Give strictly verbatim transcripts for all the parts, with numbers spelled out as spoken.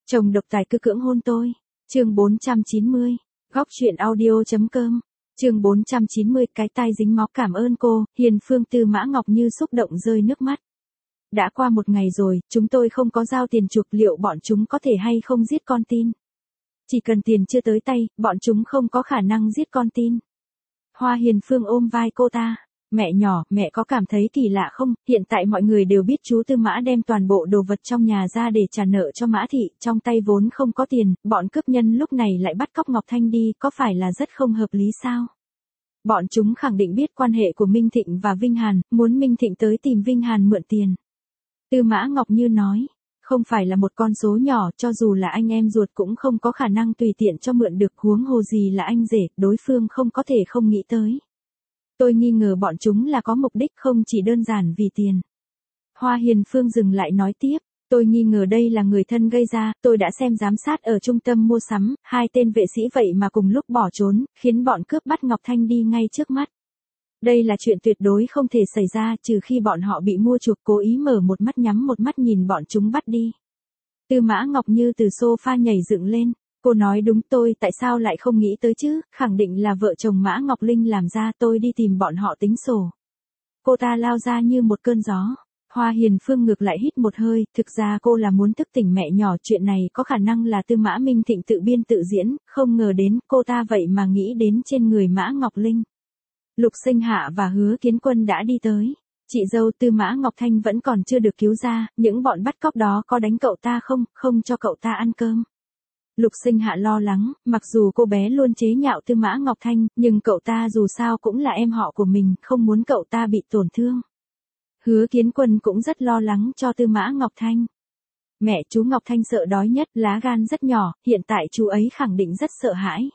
Chồng độc tài cứ cưỡng hôn tôi. Chương bốn trăm chín mươi. Góc truyện audio.com. Chương bốn trăm chín mươi. Cái tai dính máu. Cảm ơn cô, Hiền Phương. Tư Mã Ngọc Như xúc động rơi nước mắt. Đã qua một ngày rồi, chúng tôi không có giao tiền chuộc, liệu bọn chúng có thể hay không giết con tin? Chỉ cần tiền chưa tới tay, bọn chúng không có khả năng giết con tin. Hoa Hiền Phương ôm vai cô ta. Mẹ nhỏ, mẹ có cảm thấy kỳ lạ không? Hiện tại mọi người đều biết chú Tư Mã đem toàn bộ đồ vật trong nhà ra để trả nợ cho Mã Thị, trong tay vốn không có tiền, bọn cướp nhân lúc này lại bắt cóc Ngọc Thanh đi, có phải là rất không hợp lý sao? Bọn chúng khẳng định biết quan hệ của Minh Thịnh và Vinh Hàn, muốn Minh Thịnh tới tìm Vinh Hàn mượn tiền. Tư Mã Ngọc Như nói, không phải là một con số nhỏ, cho dù là anh em ruột cũng không có khả năng tùy tiện cho mượn được, huống hồ gì là anh rể, đối phương không có thể không nghĩ tới. Tôi nghi ngờ bọn chúng là có mục đích, không chỉ đơn giản vì tiền. Hoa Hiền Phương dừng lại nói tiếp, tôi nghi ngờ đây là người thân gây ra, tôi đã xem giám sát ở trung tâm mua sắm, hai tên vệ sĩ vậy mà cùng lúc bỏ trốn, khiến bọn cướp bắt Ngọc Thanh đi ngay trước mắt. Đây là chuyện tuyệt đối không thể xảy ra, trừ khi bọn họ bị mua chuộc, cố ý mở một mắt nhắm một mắt nhìn bọn chúng bắt đi. Tư Mã Ngọc Như từ sofa nhảy dựng lên. Cô nói đúng, tôi tại sao lại không nghĩ tới chứ, khẳng định là vợ chồng Mã Ngọc Linh làm ra, tôi đi tìm bọn họ tính sổ. Cô ta lao ra như một cơn gió. Hoa Hiền Phương ngược lại hít một hơi, thực ra cô là muốn thức tỉnh mẹ nhỏ, chuyện này có khả năng là Tư Mã Minh Thịnh tự biên tự diễn, không ngờ đến cô ta vậy mà nghĩ đến trên người Mã Ngọc Linh. Lục Sinh Hạ và Hứa Kiến Quân đã đi tới. Chị dâu Tư Mã Ngọc Thanh vẫn còn chưa được cứu ra, những bọn bắt cóc đó có đánh cậu ta không, không cho cậu ta ăn cơm. Lục Sinh Hạ lo lắng, mặc dù cô bé luôn chế nhạo Tư Mã Ngọc Thanh, nhưng cậu ta dù sao cũng là em họ của mình, không muốn cậu ta bị tổn thương. Hứa Kiến Quân cũng rất lo lắng cho Tư Mã Ngọc Thanh. Mẹ, chú Ngọc Thanh sợ đói nhất, lá gan rất nhỏ, hiện tại chú ấy khẳng định rất sợ hãi.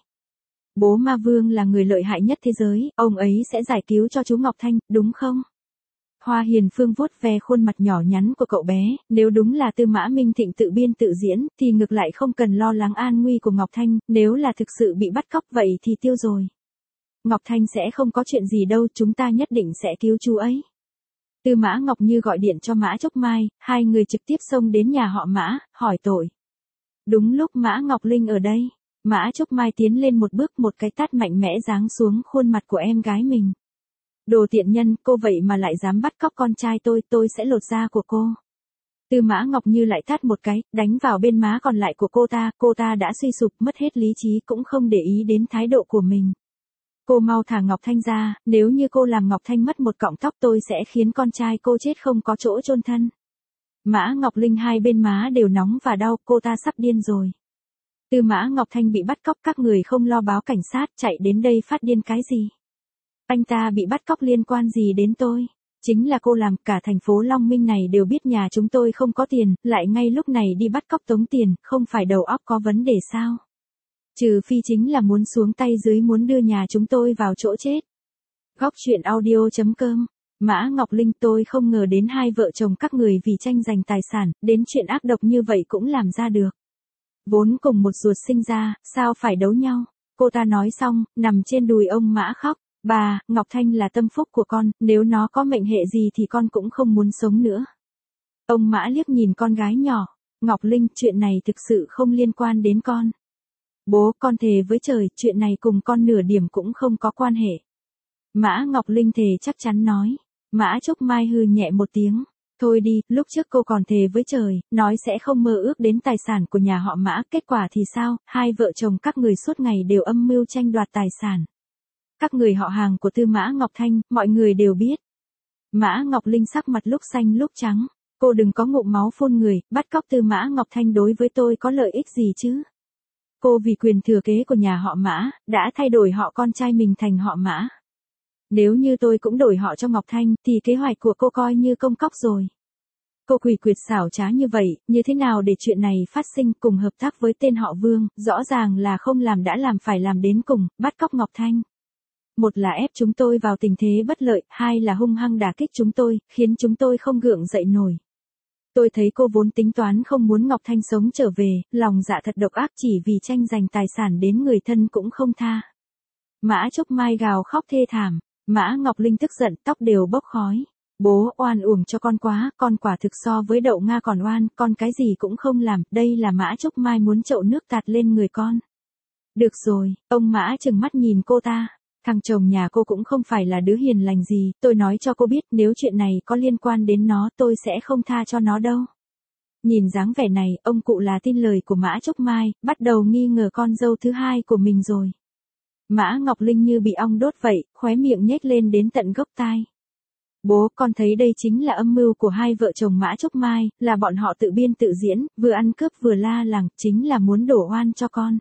Bố Ma Vương là người lợi hại nhất thế giới, ông ấy sẽ giải cứu cho chú Ngọc Thanh, đúng không? Hoa Hiền Phương vuốt ve khuôn mặt nhỏ nhắn của cậu bé, nếu đúng là Tư Mã Minh Thịnh tự biên tự diễn, thì ngược lại không cần lo lắng an nguy của Ngọc Thanh, nếu là thực sự bị bắt cóc vậy thì tiêu rồi. Ngọc Thanh sẽ không có chuyện gì đâu, chúng ta nhất định sẽ cứu chú ấy. Tư Mã Ngọc Như gọi điện cho Mã Chốc Mai, hai người trực tiếp xông đến nhà họ Mã, hỏi tội. Đúng lúc Mã Ngọc Linh ở đây, Mã Chốc Mai tiến lên một bước, một cái tát mạnh mẽ giáng xuống khuôn mặt của em gái mình. Đồ tiện nhân, cô vậy mà lại dám bắt cóc con trai tôi, tôi sẽ lột da của cô. Tư Mã Ngọc Như lại tát một cái, đánh vào bên má còn lại của cô ta, cô ta đã suy sụp, mất hết lý trí, cũng không để ý đến thái độ của mình. Cô mau thả Ngọc Thanh ra, nếu như cô làm Ngọc Thanh mất một cọng tóc tôi sẽ khiến con trai cô chết không có chỗ chôn thân. Mã Ngọc Linh hai bên má đều nóng và đau, cô ta sắp điên rồi. Tư Mã Ngọc Thanh bị bắt cóc, các người không lo báo cảnh sát, chạy đến đây phát điên cái gì? Anh ta bị bắt cóc liên quan gì đến tôi? Chính là cô làm, cả thành phố Long Minh này đều biết nhà chúng tôi không có tiền, lại ngay lúc này đi bắt cóc tống tiền, không phải đầu óc có vấn đề sao? Trừ phi chính là muốn xuống tay dưới, muốn đưa nhà chúng tôi vào chỗ chết. Góc truyện audio.com. Mã Ngọc Linh, tôi không ngờ đến hai vợ chồng các người vì tranh giành tài sản, đến chuyện ác độc như vậy cũng làm ra được. Vốn cùng một ruột sinh ra, sao phải đấu nhau? Cô ta nói xong, nằm trên đùi ông Mã khóc. Bà, Ngọc Thanh là tâm phúc của con, nếu nó có mệnh hệ gì thì con cũng không muốn sống nữa. Ông Mã liếc nhìn con gái nhỏ. Ngọc Linh, chuyện này thực sự không liên quan đến con. Bố, con thề với trời, chuyện này cùng con nửa điểm cũng không có quan hệ. Mã Ngọc Linh thề chắc chắn nói. Mã Chốc Mai hừ nhẹ một tiếng. Thôi đi, lúc trước cô còn thề với trời, nói sẽ không mơ ước đến tài sản của nhà họ Mã, kết quả thì sao, hai vợ chồng các người suốt ngày đều âm mưu tranh đoạt tài sản. Các người họ hàng của Tư Mã Ngọc Thanh, mọi người đều biết. Mã Ngọc Linh sắc mặt lúc xanh lúc trắng. Cô đừng có ngụm máu phun người, bắt cóc Tư Mã Ngọc Thanh đối với tôi có lợi ích gì chứ? Cô vì quyền thừa kế của nhà họ Mã, đã thay đổi họ con trai mình thành họ Mã. Nếu như tôi cũng đổi họ cho Ngọc Thanh, thì kế hoạch của cô coi như công cốc rồi. Cô quỷ quyệt xảo trá như vậy, như thế nào để chuyện này phát sinh, cùng hợp tác với tên họ Vương, rõ ràng là không làm đã làm phải làm đến cùng, bắt cóc Ngọc Thanh. Một là ép chúng tôi vào tình thế bất lợi, hai là hung hăng đả kích chúng tôi, khiến chúng tôi không gượng dậy nổi. Tôi thấy cô vốn tính toán không muốn Ngọc Thanh sống trở về, lòng dạ thật độc ác, chỉ vì tranh giành tài sản đến người thân cũng không tha. Mã Chốc Mai gào khóc thê thảm, Mã Ngọc Linh tức giận, tóc đều bốc khói. Bố oan uổng cho con quá, con quả thực so với đậu Nga còn oan, con cái gì cũng không làm, đây là Mã Trúc Mai muốn chậu nước tạt lên người con. Được rồi, ông Mã trừng mắt nhìn cô ta. Thằng chồng nhà cô cũng không phải là đứa hiền lành gì, tôi nói cho cô biết nếu chuyện này có liên quan đến nó tôi sẽ không tha cho nó đâu. Nhìn dáng vẻ này, ông cụ là tin lời của Mã Trúc Mai, bắt đầu nghi ngờ con dâu thứ hai của mình rồi. Mã Ngọc Linh như bị ong đốt vậy, khóe miệng nhếch lên đến tận gốc tai. Bố, con thấy đây chính là âm mưu của hai vợ chồng Mã Trúc Mai, là bọn họ tự biên tự diễn, vừa ăn cướp vừa la làng, chính là muốn đổ oan cho con.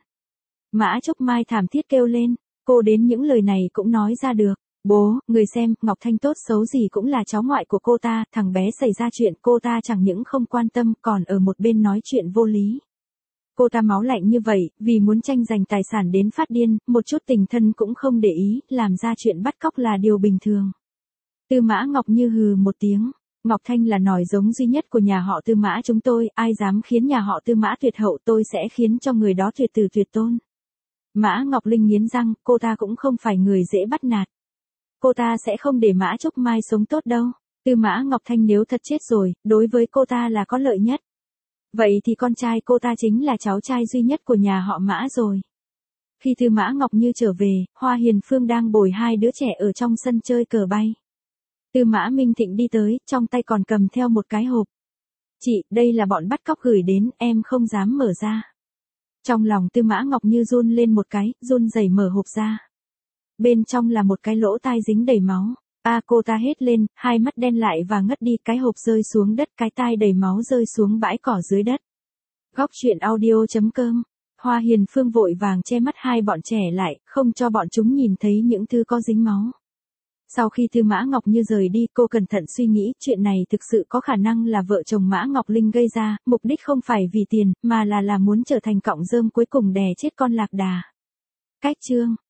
Mã Trúc Mai thảm thiết kêu lên, cô đến những lời này cũng nói ra được. Bố, người xem, Ngọc Thanh tốt xấu gì cũng là cháu ngoại của cô ta, thằng bé xảy ra chuyện cô ta chẳng những không quan tâm còn ở một bên nói chuyện vô lý. Cô ta máu lạnh như vậy, vì muốn tranh giành tài sản đến phát điên, một chút tình thân cũng không để ý, làm ra chuyện bắt cóc là điều bình thường. Tư Mã Ngọc Như hừ một tiếng, Ngọc Thanh là nòi giống duy nhất của nhà họ Tư Mã chúng tôi, ai dám khiến nhà họ Tư Mã tuyệt hậu tôi sẽ khiến cho người đó tuyệt tử tuyệt tôn. Mã Ngọc Linh nghiến răng, cô ta cũng không phải người dễ bắt nạt. Cô ta sẽ không để Mã Trúc Mai sống tốt đâu. Tư Mã Ngọc Thanh nếu thật chết rồi, đối với cô ta là có lợi nhất. Vậy thì con trai cô ta chính là cháu trai duy nhất của nhà họ Mã rồi. Khi Tư Mã Ngọc Như trở về, Hoa Hiền Phương đang bồi hai đứa trẻ ở trong sân chơi cờ bay. Tư Mã Minh Thịnh đi tới, trong tay còn cầm theo một cái hộp. Chị, đây là bọn bắt cóc gửi đến, em không dám mở ra. Trong lòng Tư Mã Ngọc Như run lên một cái, run rẩy mở hộp ra. Bên trong là một cái lỗ tai dính đầy máu. A à, cô ta hét lên, hai mắt đen lại và ngất đi, cái hộp rơi xuống đất, cái tai đầy máu rơi xuống bãi cỏ dưới đất. Góc truyện audio chấm com. Hoa Hiền Phương vội vàng che mắt hai bọn trẻ lại, không cho bọn chúng nhìn thấy những thứ có dính máu. Sau khi Tư Mã Ngọc Như rời đi, cô cẩn thận suy nghĩ, chuyện này thực sự có khả năng là vợ chồng Mã Ngọc Linh gây ra, mục đích không phải vì tiền, mà là là muốn trở thành cọng rơm cuối cùng đè chết con lạc đà. Cách chương